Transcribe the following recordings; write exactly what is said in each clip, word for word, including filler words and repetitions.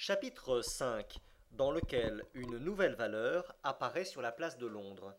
Chapitre cinq, dans lequel une nouvelle valeur apparaît sur la place de Londres.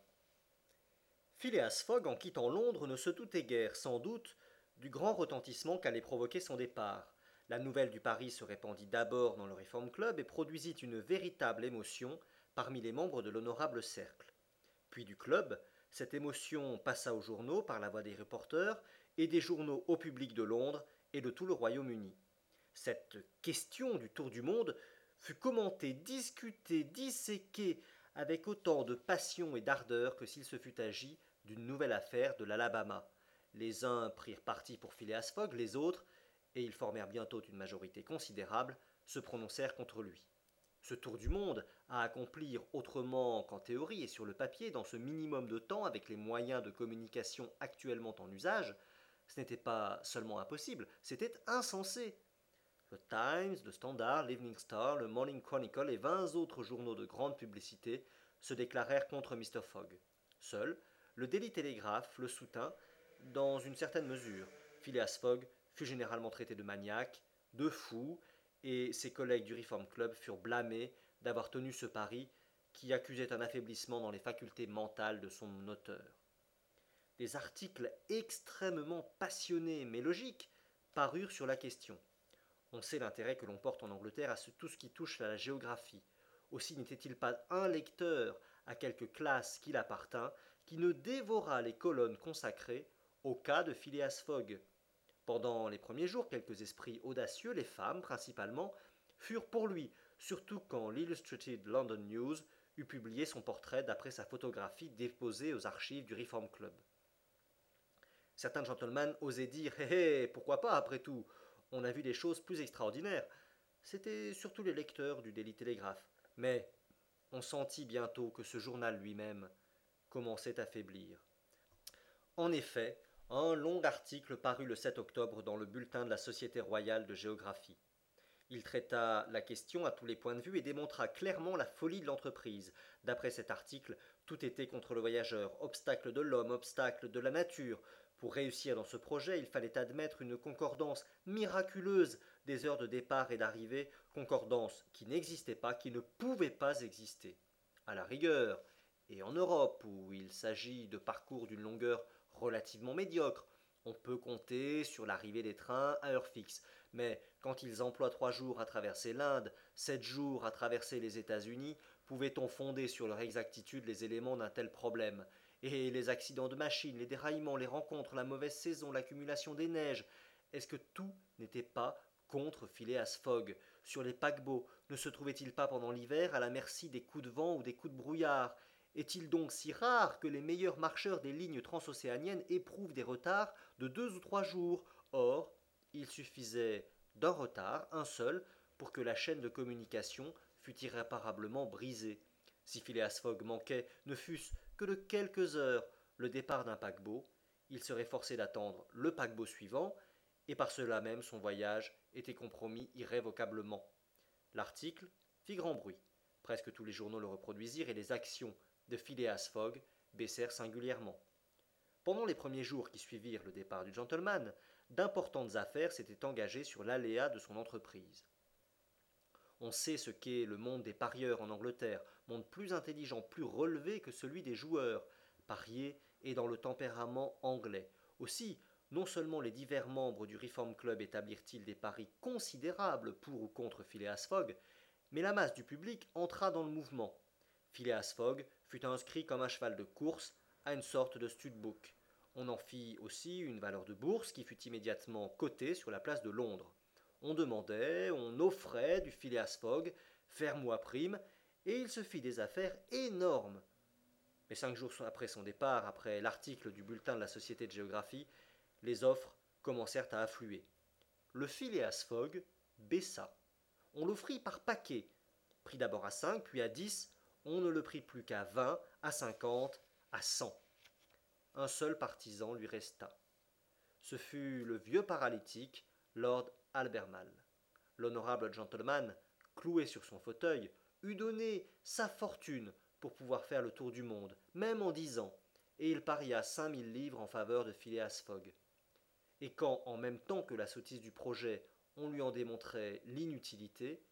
Phileas Fogg, en quittant Londres, ne se doutait guère, sans doute, du grand retentissement qu'allait provoquer son départ. La nouvelle du Paris se répandit d'abord dans le Reform Club et produisit une véritable émotion parmi les membres de l'honorable cercle. Puis du club, cette émotion passa aux journaux par la voix des reporters et des journaux au public de Londres et de tout le Royaume-Uni. Cette question du tour du monde fut commentée, discutée, disséquée avec autant de passion et d'ardeur que s'il se fût agi d'une nouvelle affaire de l'Alabama. Les uns prirent parti pour Phileas Fogg, les autres, et ils formèrent bientôt une majorité considérable, se prononcèrent contre lui. Ce tour du monde à accomplir autrement qu'en théorie et sur le papier, dans ce minimum de temps avec les moyens de communication actuellement en usage, ce n'était pas seulement impossible, c'était insensé. Le Times, le Standard, l'Evening Star, le Morning Chronicle et vingt autres journaux de grande publicité se déclarèrent contre mister Fogg. Seul, le Daily Telegraph le soutint dans une certaine mesure. Phileas Fogg fut généralement traité de maniaque, de fou, et ses collègues du Reform Club furent blâmés d'avoir tenu ce pari qui accusait un affaiblissement dans les facultés mentales de son auteur. Des articles extrêmement passionnés mais logiques parurent sur la question. On sait l'intérêt que l'on porte en Angleterre à tout ce qui touche à la géographie. Aussi n'était-il pas un lecteur à quelque classe qu'il appartint qui ne dévora les colonnes consacrées au cas de Phileas Fogg. Pendant les premiers jours, quelques esprits audacieux, les femmes principalement, furent pour lui, surtout quand l'Illustrated London News eut publié son portrait d'après sa photographie déposée aux archives du Reform Club. Certains gentlemen osaient dire « Hé hé, pourquoi pas, après tout, on a vu des choses plus extraordinaires ». C'étaient surtout les lecteurs du Daily Telegraph. Mais on sentit bientôt que ce journal lui-même commençait à faiblir. En effet, un long article parut le sept octobre dans le bulletin de la Société royale de géographie. Il traita la question à tous les points de vue et démontra clairement la folie de l'entreprise. D'après cet article, tout était contre le voyageur, obstacle de l'homme, obstacle de la nature. Pour réussir dans ce projet, il fallait admettre une concordance miraculeuse des heures de départ et d'arrivée, concordance qui n'existait pas, qui ne pouvait pas exister. À la rigueur, et en Europe, où il s'agit de parcours d'une longueur relativement médiocre, on peut compter sur l'arrivée des trains à heure fixe, mais quand ils emploient trois jours à traverser l'Inde, sept jours à traverser les États-Unis, pouvait-on fonder sur leur exactitude les éléments d'un tel problème? Et les accidents de machines, les déraillements, les rencontres, la mauvaise saison, l'accumulation des neiges, est-ce que tout n'était pas contre Phileas Fogg? Sur les paquebots, ne se trouvait-il pas pendant l'hiver à la merci des coups de vent ou des coups de brouillard? Est-il donc si rare que les meilleurs marcheurs des lignes transocéaniennes éprouvent des retards de deux ou trois jours? Or, il suffisait d'un retard, un seul, pour que la chaîne de communication fût irréparablement brisée. Si Phileas Fogg manquait, ne fût-ce que de quelques heures, le départ d'un paquebot, il serait forcé d'attendre le paquebot suivant, et par cela même son voyage était compromis irrévocablement. L'article fit grand bruit. Presque tous les journaux le reproduisirent et les actions de Phileas Fogg baissèrent singulièrement. Pendant les premiers jours qui suivirent le départ du gentleman, d'importantes affaires s'étaient engagées sur l'aléa de son entreprise. On sait ce qu'est le monde des parieurs en Angleterre, monde plus intelligent, plus relevé que celui des joueurs. Parier est dans le tempérament anglais. Aussi, non seulement les divers membres du Reform Club établirent-ils des paris considérables pour ou contre Phileas Fogg, mais la masse du public entra dans le mouvement. Phileas Fogg fut inscrit comme un cheval de course à une sorte de stud-book. On en fit aussi une valeur de bourse qui fut immédiatement cotée sur la place de Londres. On demandait, on offrait du Phileas Fogg, ferme-moi prime, et il se fit des affaires énormes. Mais cinq jours après son départ, après l'article du bulletin de la Société de géographie, les offres commencèrent à affluer. Le Phileas Fogg baissa. On l'offrit par paquet. Pris d'abord à cinq, puis à dix, on ne le prit plus qu'à vingt, à cinquante, à cent. Un seul partisan lui resta. Ce fut le vieux paralytique, Lord Albermale. L'honorable gentleman, cloué sur son fauteuil, eût donné sa fortune pour pouvoir faire le tour du monde, même en dix ans, et il paria cinq mille livres en faveur de Phileas Fogg. Et quand, en même temps que la sottise du projet, on lui en démontrait l'inutilité,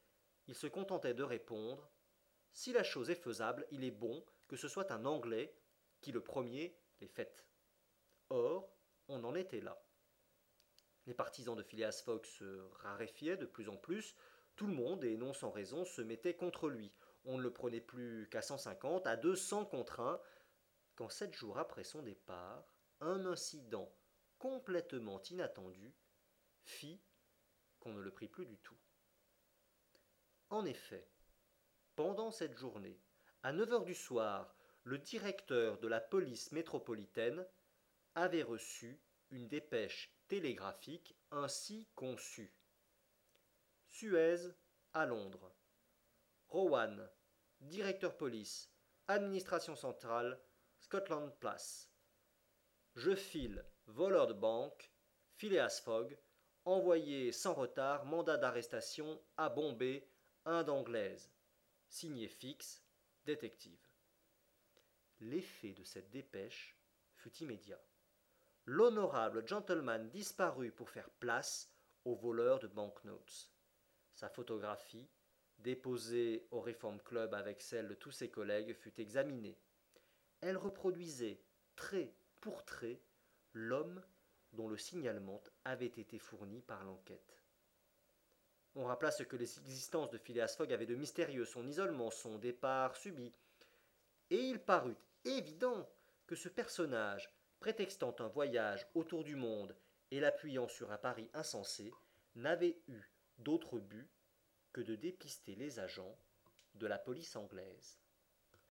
il se contentait de répondre: si la chose est faisable, il est bon que ce soit un Anglais qui le premier l'ait faite. Or, on en était là. Les partisans de Phileas Fogg se raréfiaient de plus en plus, tout le monde, et non sans raison, se mettait contre lui. On ne le prenait plus qu'à cent cinquante, à deux cents contre un, quand sept jours après son départ, un incident complètement inattendu fit qu'on ne le prit plus du tout. En effet, pendant cette journée, à neuf heures du soir, le directeur de la police métropolitaine avait reçu une dépêche télégraphique ainsi conçue. Suez, à Londres. Rowan, directeur police, administration centrale, Scotland Place. Je file, voleur de banque, Phileas Fogg, envoyé sans retard, mandat d'arrestation à Bombay, Inde anglaise. Signé Fix, détective. L'effet de cette dépêche fut immédiat. L'honorable gentleman disparut pour faire place au voleur de banknotes. Sa photographie, déposée au Reform Club avec celle de tous ses collègues, fut examinée. Elle reproduisait, trait pour trait, l'homme dont le signalement avait été fourni par l'enquête. On rappela ce que l'existence de Phileas Fogg avait de mystérieux, son isolement, son départ subit. Et il parut évident que ce personnage, prétextant un voyage autour du monde et l'appuyant sur un pari insensé, n'avait eu d'autre but que de dépister les agents de la police anglaise.